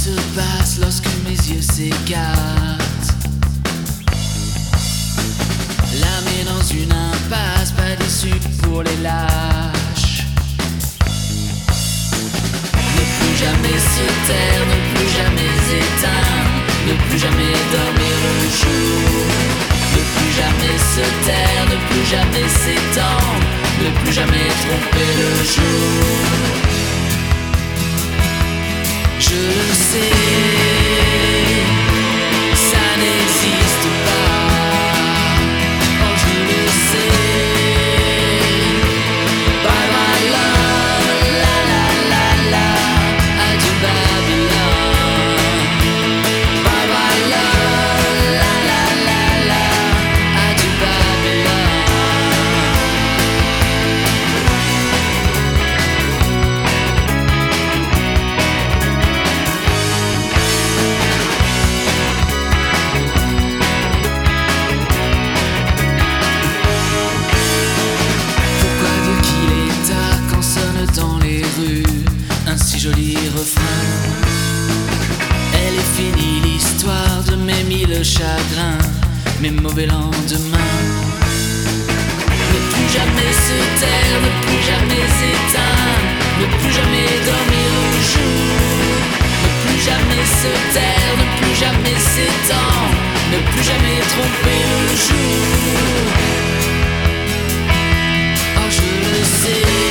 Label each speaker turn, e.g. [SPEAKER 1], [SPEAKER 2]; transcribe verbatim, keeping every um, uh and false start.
[SPEAKER 1] se passe lorsque mes yeux s'écartent? L'âme dans une impasse, pas d'issue pour les lâches. Ne plus jamais se taire, ne plus jamais éteindre, ne plus jamais dormir le jour. Ne plus jamais se taire, ne plus jamais s'étendre, ne plus jamais tromper le jour. Je le sais, ça n'existe pas. Oh, je le sais. Bye my love, la la la la, adieu Babylone. Bye my love, la la la la, adieu Babylone. Dans les rues, un si joli refrain. Elle est finie l'histoire de mes mille chagrins, mes mauvais lendemains. Ne plus jamais se taire, ne plus jamais éteindre, ne plus jamais dormir au jour. Ne plus jamais se taire, ne plus jamais s'étendre, ne plus jamais tromper le jour. Oh, je le sais.